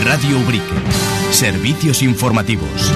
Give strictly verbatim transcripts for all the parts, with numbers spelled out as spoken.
Radio Ubrique. Servicios informativos.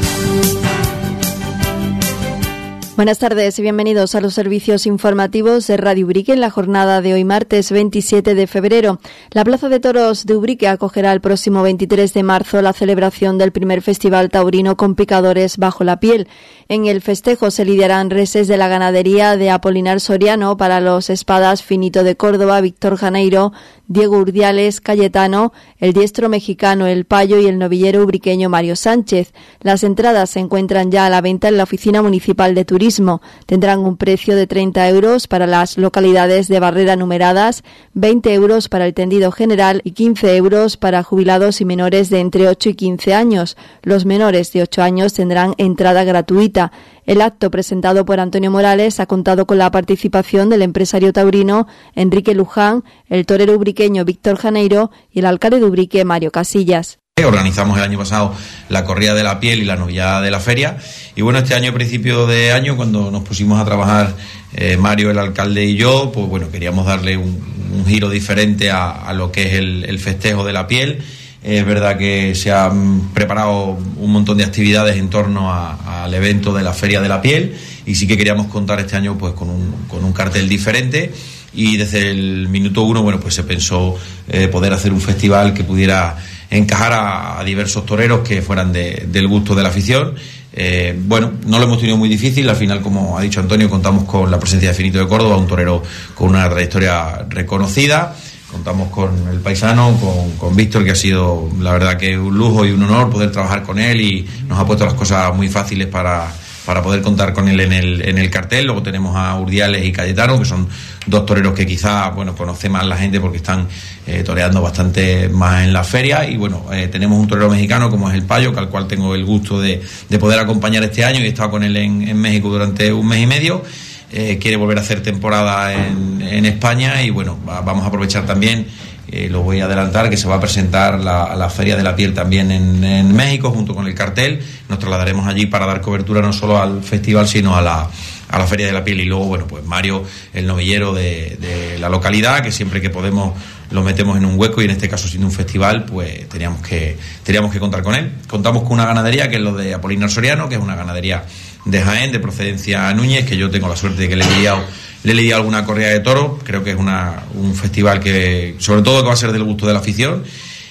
Buenas tardes y bienvenidos a los servicios informativos de Radio Ubrique en la jornada de hoy martes veintisiete de febrero. La Plaza de Toros de Ubrique acogerá el próximo veintitrés de marzo la celebración del primer Festival Taurino con Picadores bajo la piel. En el festejo se lidiarán reses de la ganadería de Apolinar Soriano para los espadas Finito de Córdoba, Víctor Janeiro, Diego Urdiales, Cayetano, el diestro mexicano El Payo y el novillero ubriqueño Mario Sánchez. Las entradas se encuentran ya a la venta en la Oficina Municipal de Turismo. Tendrán un precio de treinta euros para las localidades de barrera numeradas, veinte euros para el tendido general y quince euros para jubilados y menores de entre ocho y quince años. Los menores de ocho años tendrán entrada gratuita. El acto presentado por Antonio Morales ha contado con la participación del empresario taurino Enrique Luján, el torero ubriqueño Víctor Janeiro y el alcalde de Ubrique Mario Casillas. Organizamos el año pasado la corrida de la piel y la novillada de la feria y bueno, este año, a principio de año, cuando nos pusimos a trabajar eh, Mario, el alcalde y yo, pues bueno, queríamos darle un, un giro diferente a, a lo que es el, el festejo de la piel. Es verdad que se han preparado un montón de actividades en torno a, al evento de la Feria de la Piel y sí que queríamos contar este año pues con un, con un cartel diferente y desde el minuto uno bueno pues se pensó eh, poder hacer un festival que pudiera encajar a, a diversos toreros que fueran de, del gusto de la afición. Eh, bueno, no lo hemos tenido muy difícil, al final, como ha dicho Antonio, contamos con la presencia de Finito de Córdoba, un torero con una trayectoria reconocida. Contamos con el paisano, con, con Víctor, que ha sido la verdad que un lujo y un honor poder trabajar con él y nos ha puesto las cosas muy fáciles para, para poder contar con él en el, en el cartel. Luego tenemos a Urdiales y Cayetano, que son dos toreros que quizá bueno conoce más la gente porque están eh, toreando bastante más en la feria. Y bueno, eh, tenemos un torero mexicano como es El Payo, que al cual tengo el gusto de, de poder acompañar este año y he estado con él en, en México durante un mes y medio. Eh, quiere volver a hacer temporada en, en España y bueno, va, vamos a aprovechar también, eh, lo voy a adelantar, que se va a presentar la, la Feria de la Piel también en, en México junto con el cartel. Nos trasladaremos allí para dar cobertura no solo al festival sino a la, a la Feria de la Piel. Y luego bueno, pues Mario, el novillero de, de la localidad, que siempre que podemos lo metemos en un hueco y en este caso siendo un festival pues teníamos que, teníamos que contar con él. Contamos con una ganadería que es lo de Apolinar Soriano, que es una ganadería de Jaén, de procedencia Núñez, que yo tengo la suerte de que le he lidiado, le he lidiado alguna corrida de toros. Creo que es una, un festival que, sobre todo, que va a ser del gusto de la afición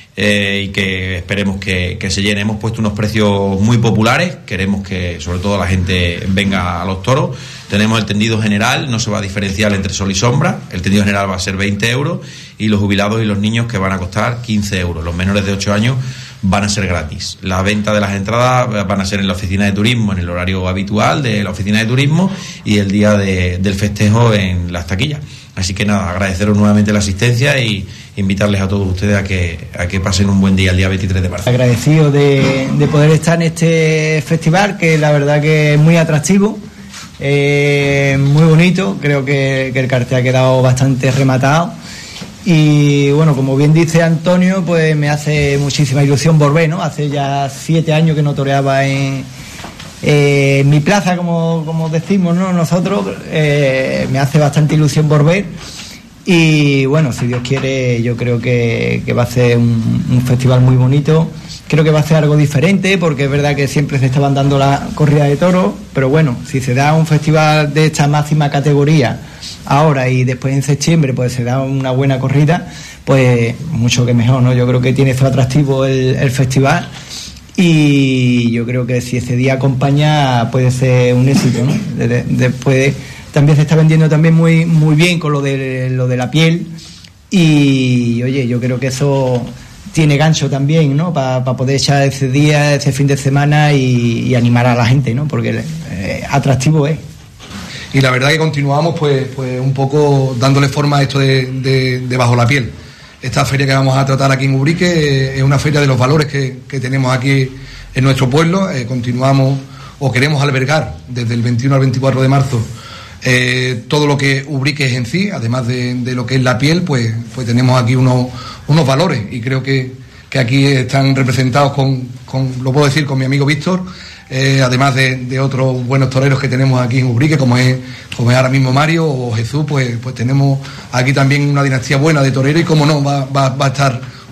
eh, y que esperemos que, que se llene. Hemos puesto unos precios muy populares, queremos que, sobre todo, la gente venga a los toros. Tenemos el tendido general, no se va a diferenciar entre sol y sombra, el tendido general va a ser veinte euros y los jubilados y los niños, que van a costar quince euros. Los menores de ocho años van a ser gratis. La venta de las entradas van a ser en la oficina de turismo, en el horario habitual de la oficina de turismo y el día de, del festejo en las taquillas. Así que nada, agradeceros nuevamente la asistencia y invitarles a todos ustedes a que, a que pasen un buen día el día veintitrés de marzo. Agradecido de, de poder estar en este festival, que la verdad que es muy atractivo, eh, muy bonito. Creo que, que el cartel ha quedado bastante rematado. Y bueno, como bien dice Antonio, pues me hace muchísima ilusión volver, ¿no? Hace ya siete años que no toreaba en, eh, en mi plaza, como, como decimos, ¿no? Nosotros, eh, me hace bastante ilusión volver. Y bueno, si Dios quiere, yo creo que, que va a ser un, un festival muy bonito. Creo que va a ser algo diferente, porque es verdad que siempre se estaban dando la corrida de toros, pero bueno, si se da un festival de esta máxima categoría ahora y después en septiembre pues se da una buena corrida, pues mucho que mejor, ¿no? Yo creo que tiene su atractivo el, el festival y yo creo que si ese día acompaña puede ser un éxito, ¿no? Después también se está vendiendo también muy muy bien con lo de lo de la piel y oye, yo creo que eso tiene gancho también, ¿no? Para pa poder echar ese día, ese fin de semana y, y animar a la gente, ¿no? Porque eh, atractivo es. Y la verdad que continuamos pues pues un poco dándole forma a esto de, de, de Bajo la Piel. Esta feria que vamos a tratar aquí en Ubrique eh, es una feria de los valores que, que tenemos aquí en nuestro pueblo. Eh, continuamos o queremos albergar desde el veintiuno al veinticuatro de marzo eh, todo lo que Ubrique es en sí, además de, de lo que es la piel, pues pues tenemos aquí unos, unos valores y creo que, que aquí están representados con, con, lo puedo decir, con mi amigo Víctor. Eh, además de, de otros buenos toreros que tenemos aquí en Ubrique, como es, como es ahora mismo Mario o Jesús, pues, pues tenemos aquí también una dinastía buena de toreros y como no, va, va, va a estar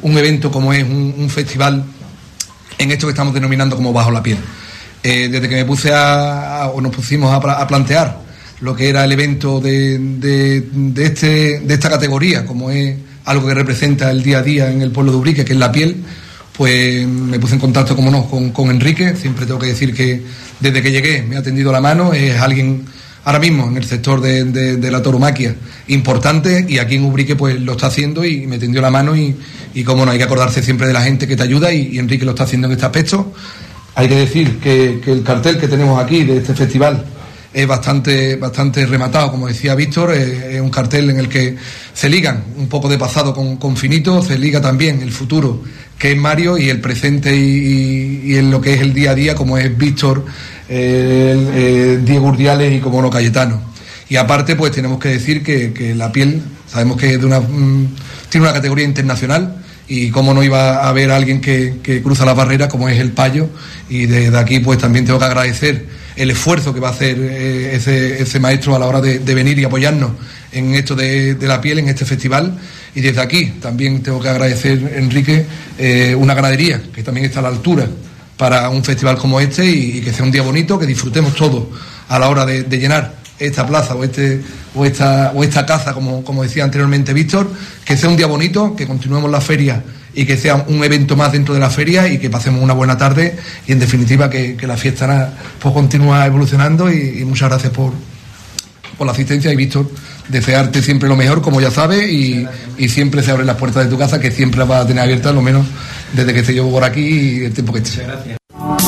un evento como es un, un festival en esto que estamos denominando como Bajo la Piel. Eh, desde que me puse a, a o nos pusimos a, a plantear lo que era el evento de, de, de, este, de esta categoría, como es algo que representa el día a día en el pueblo de Ubrique, que es la piel, pues me puse en contacto, como no, con, con Enrique. Siempre tengo que decir que desde que llegué me ha tendido la mano, es alguien ahora mismo en el sector de, de, de la tauromaquia importante, y aquí en Ubrique pues lo está haciendo y me tendió la mano, y, y como no, hay que acordarse siempre de la gente que te ayuda, y, y Enrique lo está haciendo en este aspecto. Hay que decir que, que el cartel que tenemos aquí de este festival es bastante, bastante rematado, como decía Víctor, es, es un cartel en el que se ligan un poco de pasado con, con finito, se liga también el futuro, que es Mario, y el presente y, y, y en lo que es el día a día, como es Víctor, eh, el, eh, Diego Urdiales y como no, Cayetano. Y aparte, pues tenemos que decir que, que la piel, sabemos que es de una, mm, tiene una categoría internacional, y cómo no iba a haber alguien que, que cruza las barreras como es el Payo, y desde aquí pues también tengo que agradecer el esfuerzo que va a hacer eh, ese, ese maestro a la hora de, de venir y apoyarnos en esto de, de la piel, en este festival. Y desde aquí también tengo que agradecer, Enrique, eh, una ganadería que también está a la altura para un festival como este, y, y que sea un día bonito, que disfrutemos todos a la hora de, de llenar esta plaza o este o esta o esta caza, como, como decía anteriormente Víctor, que sea un día bonito, que continuemos la feria y que sea un evento más dentro de la feria, y que pasemos una buena tarde, y en definitiva que, que la fiesta pues continúa evolucionando. Y, y muchas gracias por, por la asistencia, y Víctor, desearte siempre lo mejor, como ya sabes, y, y siempre se abren las puertas de tu casa, que siempre las vas a tener abiertas, lo menos desde que esté yo por aquí y el tiempo que esté. Muchas gracias.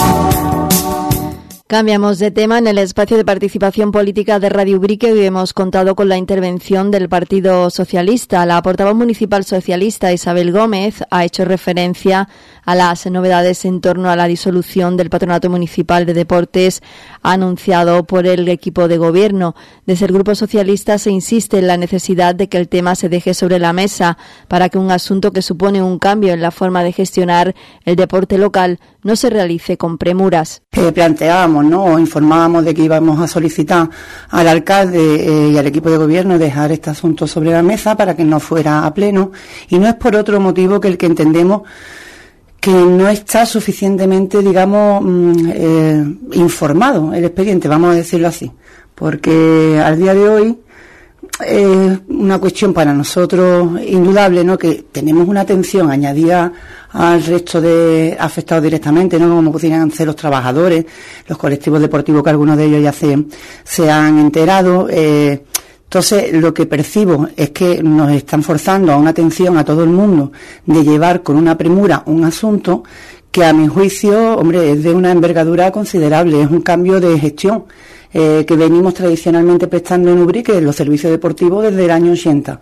Cambiamos de tema. En el espacio de participación política de Radio Ubrique hoy hemos contado con la intervención del Partido Socialista. La portavoz municipal socialista Isabel Gómez ha hecho referencia a las novedades en torno a la disolución del Patronato Municipal de Deportes anunciado por el equipo de gobierno. Desde el Grupo Socialista se insiste en la necesidad de que el tema se deje sobre la mesa para que un asunto que supone un cambio en la forma de gestionar el deporte local no se realice con premuras. Eh, planteábamos, ¿no?, o informábamos de que íbamos a solicitar al alcalde eh, y al equipo de gobierno dejar este asunto sobre la mesa para que no fuera a pleno, y no es por otro motivo que el que entendemos que no está suficientemente, digamos, mm, eh, informado el expediente, vamos a decirlo así, porque al día de hoy es eh, una cuestión para nosotros indudable, ¿no?, que tenemos una atención añadida al resto de afectados directamente, ¿no?, como pudieran ser los trabajadores, los colectivos deportivos, que algunos de ellos ya se, se han enterado. Eh, entonces, lo que percibo es que nos están forzando a una atención a todo el mundo de llevar con una premura un asunto que, a mi juicio, hombre, es de una envergadura considerable, es un cambio de gestión eh, que venimos tradicionalmente prestando en Ubrique, los servicios deportivos, desde el año ochenta.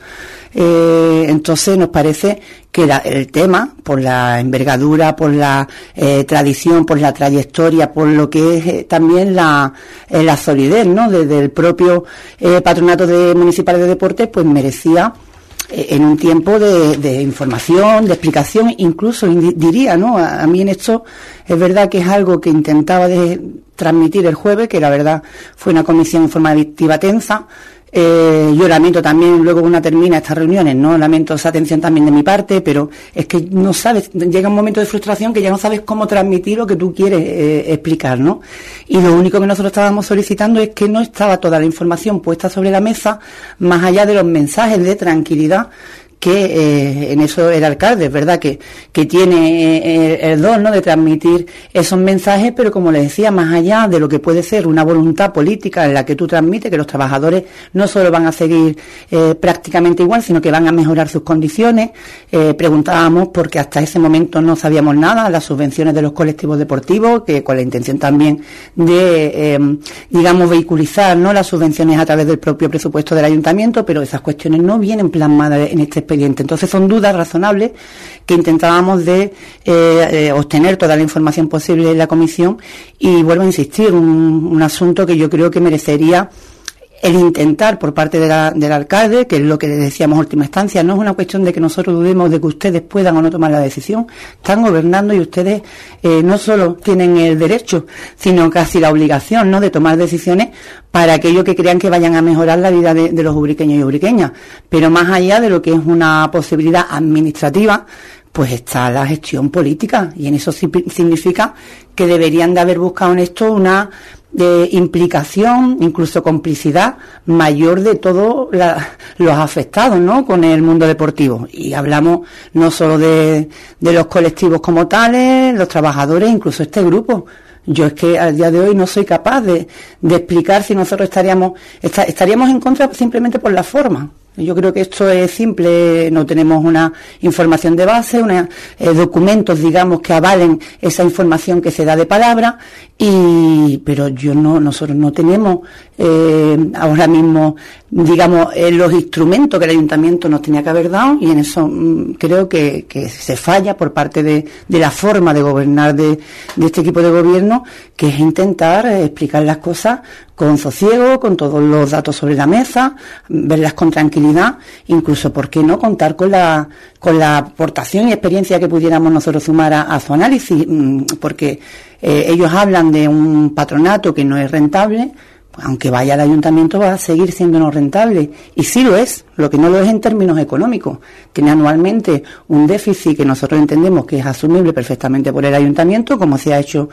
Eh, entonces nos parece que la, el tema, por la envergadura, por la eh, tradición, por la trayectoria, por lo que es eh, también la, eh, la solidez, ¿no?, desde el propio eh, Patronato de Municipal de Deportes, pues merecía eh, en un tiempo de, de información, de explicación, incluso diría, ¿no?, a, a mí en esto es verdad que es algo que intentaba de transmitir el jueves, que la verdad fue una comisión informativa tensa. Eh, yo lamento también, luego una termina estas reuniones, no lamento esa atención también de mi parte, pero es que no sabes, llega un momento de frustración que ya no sabes cómo transmitir lo que tú quieres eh, explicar, ¿no? Y lo único que nosotros estábamos solicitando es que no estaba toda la información puesta sobre la mesa, más allá de los mensajes de tranquilidad que eh, en eso el alcalde, es verdad que, que tiene eh, el don, ¿no?, de transmitir esos mensajes, pero como les decía, más allá de lo que puede ser una voluntad política en la que tú transmites que los trabajadores no solo van a seguir eh, prácticamente igual, sino que van a mejorar sus condiciones. Eh, preguntábamos, porque hasta ese momento no sabíamos nada, las subvenciones de los colectivos deportivos, que con la intención también de, eh, digamos, vehiculizar, ¿no?, las subvenciones a través del propio presupuesto del ayuntamiento, pero esas cuestiones no vienen plasmadas en este expediente. Entonces son dudas razonables que intentábamos de eh, eh, obtener toda la información posible en la comisión, y vuelvo a insistir, un, un asunto que yo creo que merecería el intentar por parte de la, del alcalde, que es lo que le decíamos en última instancia. No es una cuestión de que nosotros dudemos de que ustedes puedan o no tomar la decisión. Están gobernando y ustedes eh, no solo tienen el derecho, sino casi la obligación, ¿no?, de tomar decisiones para aquello que crean que vayan a mejorar la vida de, de los ubriqueños y ubriqueñas. Pero más allá de lo que es una posibilidad administrativa, pues está la gestión política, y en eso significa que deberían de haber buscado en esto una de implicación, incluso complicidad mayor de todos la, los afectados, ¿no?, con el mundo deportivo. Y hablamos no solo de, de los colectivos como tales, los trabajadores, incluso este grupo. Yo es que al día de hoy no soy capaz de, de explicar si nosotros estaríamos está, estaríamos en contra simplemente por la forma. Yo creo que esto es simple, no tenemos una información de base, una, eh, documentos, digamos, que avalen esa información que se da de palabra, y pero yo no, nosotros no tenemos eh, ahora mismo, digamos, eh, los instrumentos que el ayuntamiento nos tenía que haber dado, y en eso mm, creo que, que se falla por parte de, de la forma de gobernar de, de este equipo de gobierno, que es intentar eh, explicar las cosas con sosiego, con todos los datos sobre la mesa, verlas con tranquilidad, incluso, ¿por qué no?, contar con la con la aportación y experiencia que pudiéramos nosotros sumar a, a su análisis, porque eh, ellos hablan de un patronato que no es rentable. Aunque vaya al ayuntamiento, va a seguir siendo no rentable, y sí lo es, lo que no lo es en términos económicos. Tiene anualmente un déficit que nosotros entendemos que es asumible perfectamente por el ayuntamiento, como se ha hecho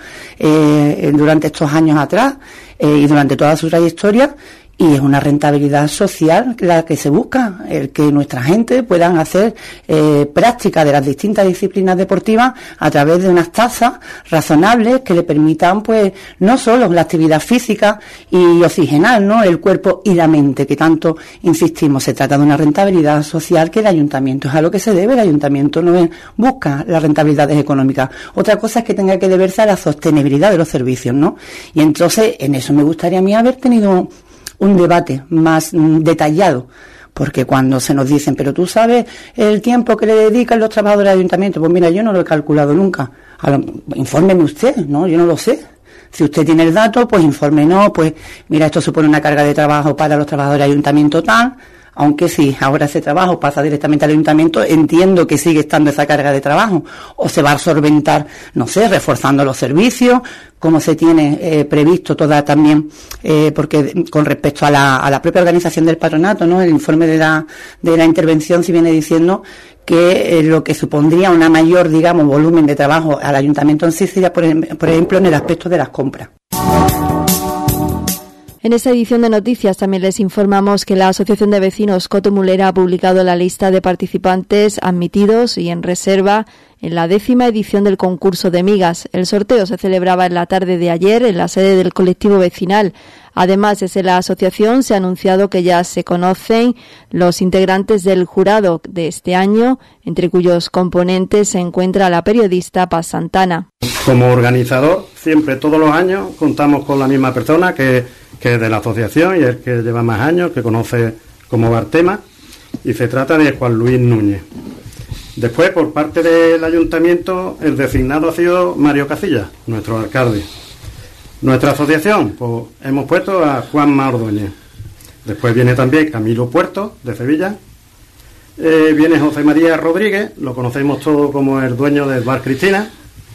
eh, durante estos años atrás eh, y durante toda su trayectoria, y es una rentabilidad social la que se busca, el que nuestra gente puedan hacer eh, práctica de las distintas disciplinas deportivas a través de unas tasas razonables que le permitan, pues, no solo la actividad física y oxigenar, ¿no?, el cuerpo y la mente, que tanto insistimos. Se trata de una rentabilidad social que el ayuntamiento es a lo que se debe. El ayuntamiento no es, busca las rentabilidades económicas. Otra cosa es que tenga que deberse a la sostenibilidad de los servicios, ¿no? Y entonces, en eso me gustaría a mí haber tenido un debate más mm, detallado, porque cuando se nos dicen, pero tú sabes el tiempo que le dedican los trabajadores del ayuntamiento, pues mira, yo no lo he calculado nunca. A lo, infórmeme usted, ¿no? Yo no lo sé. Si usted tiene el dato, pues infórmenos, pues mira, esto supone una carga de trabajo para los trabajadores del ayuntamiento tal. Aunque si ahora ese trabajo pasa directamente al ayuntamiento, entiendo que sigue estando esa carga de trabajo, o se va a solventar, no sé, reforzando los servicios, como se tiene eh, previsto toda también, eh, porque con respecto a la, a la propia organización del patronato, ¿no?, el informe de la, de la intervención sí viene diciendo que eh, lo que supondría una mayor, digamos, volumen de trabajo al ayuntamiento en sí sería, por, por ejemplo, en el aspecto de las compras. En esta edición de noticias también les informamos que la Asociación de Vecinos Coto-Mulera ha publicado la lista de participantes admitidos y en reserva en la décima edición del concurso de migas. El sorteo se celebraba en la tarde de ayer en la sede del colectivo vecinal. Además, desde la asociación se ha anunciado que ya se conocen los integrantes del jurado de este año, entre cuyos componentes se encuentra la periodista Paz Santana. Como organizador, siempre, todos los años, contamos con la misma persona que, que es de la asociación y el que lleva más años, que conoce como va el tema, y se trata de Juan Luis Núñez. Después, por parte del ayuntamiento, el designado ha sido Mario Casillas, nuestro alcalde. Nuestra asociación, pues hemos puesto a Juanma Ordóñez. Después viene también Camilo Puerto, de Sevilla. Eh, viene José María Rodríguez, lo conocemos todos como el dueño del Bar Cristina.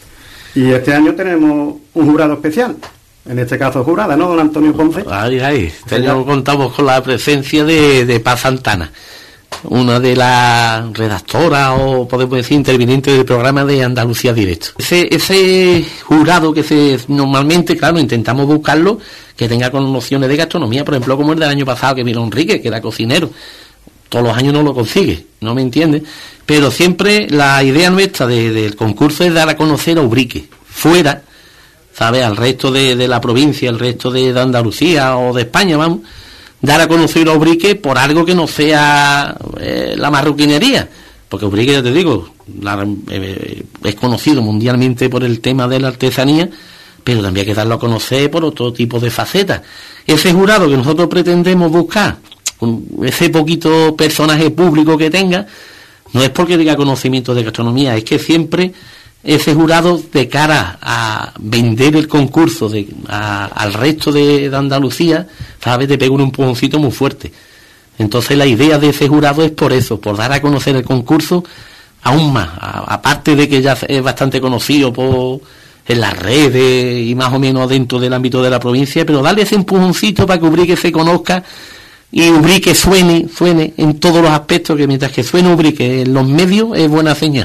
Y este año tenemos un jurado especial, en este caso jurada, ¿no, don Antonio Ponce? Ay, ay, este año contamos con la presencia de, de Paz Santana, una de las redactoras o podemos decir intervinientes del programa de Andalucía Directo. Ese, ese jurado que se normalmente, claro, intentamos buscarlo, que tenga con nociones de gastronomía, por ejemplo, como el del año pasado que vino Enrique, que era cocinero. Todos los años no lo consigue, ¿no me entiendes? Pero siempre la idea nuestra de, del concurso es dar a conocer a Ubrique, fuera, ¿sabes?, al resto de, de la provincia, al resto de, de Andalucía o de España, vamos, dar a conocer a Ubrique por algo que no sea eh, la marroquinería, porque Ubrique, ya te digo, la, eh, es conocido mundialmente por el tema de la artesanía, pero también hay que darlo a conocer por otro tipo de facetas. Ese jurado que nosotros pretendemos buscar, con ese poquito personaje público que tenga, no es porque diga conocimiento de gastronomía, es que siempre ese jurado, de cara a vender el concurso de, a, al resto de, de Andalucía, ¿sabes?, te pega un empujoncito muy fuerte. Entonces la idea de ese jurado es por eso, por dar a conocer el concurso aún más, a, aparte de que ya es bastante conocido por en las redes y más o menos dentro del ámbito de la provincia, pero darle ese empujoncito para que Ubrique se conozca y Ubrique suene, suene en todos los aspectos, que mientras que suene Ubrique en los medios es buena señal.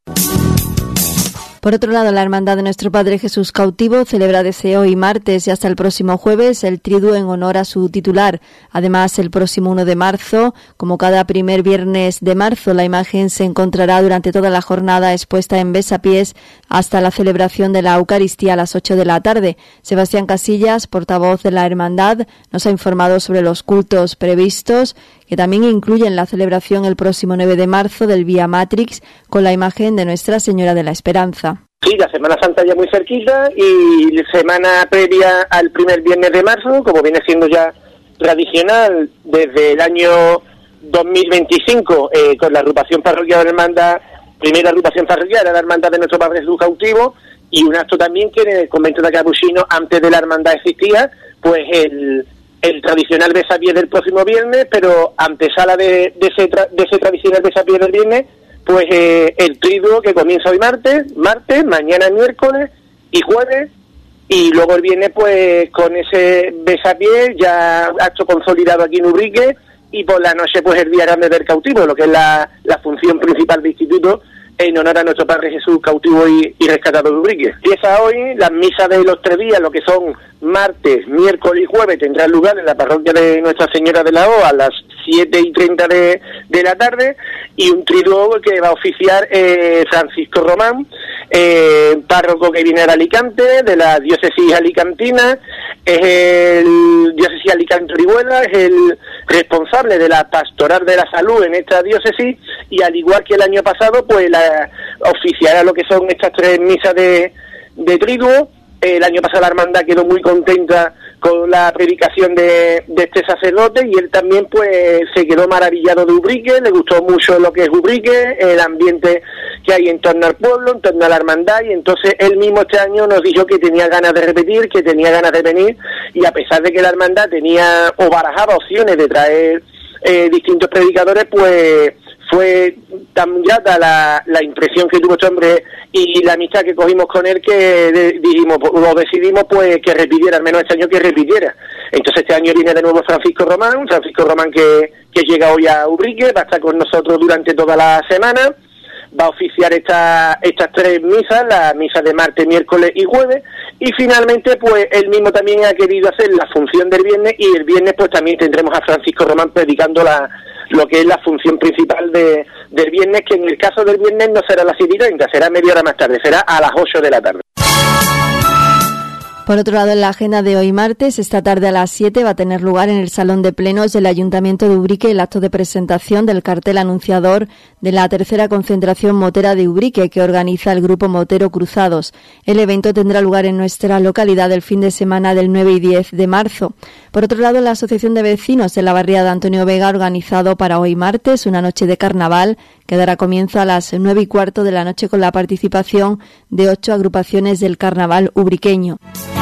Por otro lado, la Hermandad de Nuestro Padre Jesús Cautivo celebra desde hoy martes y hasta el próximo jueves el triduo en honor a su titular. Además, el próximo uno de marzo, como cada primer viernes de marzo, la imagen se encontrará durante toda la jornada expuesta en besapiés hasta la celebración de la Eucaristía a las ocho de la tarde. Sebastián Casillas, portavoz de la Hermandad, nos ha informado sobre los cultos previstos, que también incluyen la celebración el próximo nueve de marzo del Vía Matrix con la imagen de Nuestra Señora de la Esperanza. Sí, la Semana Santa ya muy cerquita y semana previa al primer viernes de marzo, como viene siendo ya tradicional desde el año dos mil veinticinco, eh, con la agrupación parroquial de la Hermandad, primera agrupación parroquial de la Hermandad de Nuestro Padre Jesús Cautivo, y un acto también que en el convento de Capuchinos, antes de la Hermandad existía, pues el... el tradicional besapié del próximo viernes, pero antesala de, de, ese, tra, de ese tradicional besapié del viernes, pues eh, el triduo que comienza hoy martes, martes, mañana miércoles y jueves, y luego el viernes pues con ese besapié ya acto consolidado aquí en Ubrique, y por la noche pues el Día Grande del Cautivo, lo que es la, la función principal del instituto, en honor a Nuestro Padre Jesús Cautivo y, y Rescatado de Ubrique. Empieza hoy las misas de los tres días, lo que son martes, miércoles y jueves, tendrán lugar en la parroquia de Nuestra Señora de la O a las siete y treinta de, de la tarde, y un triduo que va a oficiar eh, Francisco Román, eh, párroco que viene de Alicante, de la diócesis alicantina, es el diócesis Alicante-Orihuela, es el responsable de la pastoral de la salud en esta diócesis, y al igual que el año pasado, pues la oficiará lo que son estas tres misas de, de triduo. El año pasado la hermandad quedó muy contenta con la predicación de, de este sacerdote, y él también pues se quedó maravillado de Ubrique, le gustó mucho lo que es Ubrique, el ambiente que hay en torno al pueblo, en torno a la hermandad, y entonces él mismo este año nos dijo que tenía ganas de repetir, que tenía ganas de venir, y a pesar de que la hermandad tenía o barajaba opciones de traer eh, distintos predicadores, pues fue tan grata la, la impresión que tuvo este hombre y la amistad que cogimos con él, que de, dijimos, lo decidimos pues que repitiera, al menos este año que repitiera. Entonces este año viene de nuevo Francisco Román, Francisco Román que, que llega hoy a Ubrique, va a estar con nosotros durante toda la semana, va a oficiar esta, estas tres misas, la misa de martes, miércoles y jueves, y finalmente pues él mismo también ha querido hacer la función del viernes, y el viernes pues también tendremos a Francisco Román predicando la lo que es la función principal de, del viernes, que en el caso del viernes no será a las siete y treinta, será media hora más tarde, será a las ocho de la tarde. Por otro lado, en la agenda de hoy martes, esta tarde a las siete va a tener lugar en el Salón de Plenos del Ayuntamiento de Ubrique el acto de presentación del cartel anunciador de la tercera concentración motera de Ubrique, que organiza el Grupo Motero Cruzados. El evento tendrá lugar en nuestra localidad el fin de semana del nueve y diez de marzo. Por otro lado, la Asociación de Vecinos de la barriada Antonio Vega ha organizado para hoy martes una noche de carnaval que dará comienzo a las nueve y cuarto de la noche con la participación de ocho agrupaciones del carnaval ubriqueño.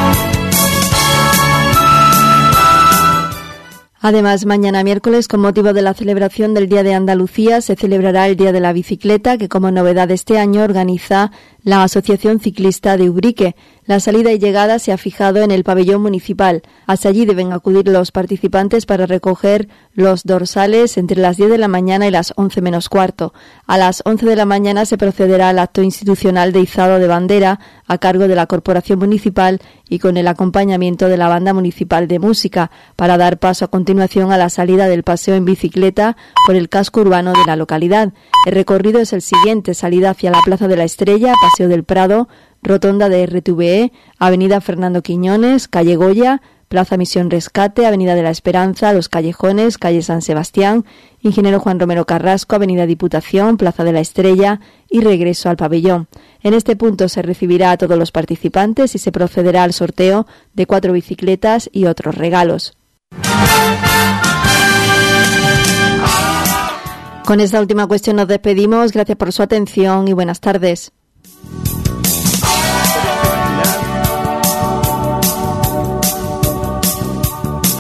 Además, mañana miércoles, con motivo de la celebración del Día de Andalucía, se celebrará el Día de la Bicicleta, que como novedad este año organiza la Asociación Ciclista de Ubrique. La salida y llegada se ha fijado en el pabellón municipal. Hasta allí deben acudir los participantes para recoger los dorsales entre las diez de la mañana y las once menos cuarto. A las once de la mañana se procederá al acto institucional de izado de bandera a cargo de la Corporación Municipal y con el acompañamiento de la Banda Municipal de Música, para dar paso a continuación a la salida del paseo en bicicleta por el casco urbano de la localidad. El recorrido es el siguiente: salida hacia la Plaza de la Estrella, Paseo del Prado, Rotonda de R T V E, Avenida Fernando Quiñones, Calle Goya, Plaza Misión Rescate, Avenida de la Esperanza, Los Callejones, Calle San Sebastián, Ingeniero Juan Romero Carrasco, Avenida Diputación, Plaza de la Estrella y regreso al pabellón. En este punto se recibirá a todos los participantes y se procederá al sorteo de cuatro bicicletas y otros regalos. Con esta última cuestión nos despedimos. Gracias por su atención y buenas tardes.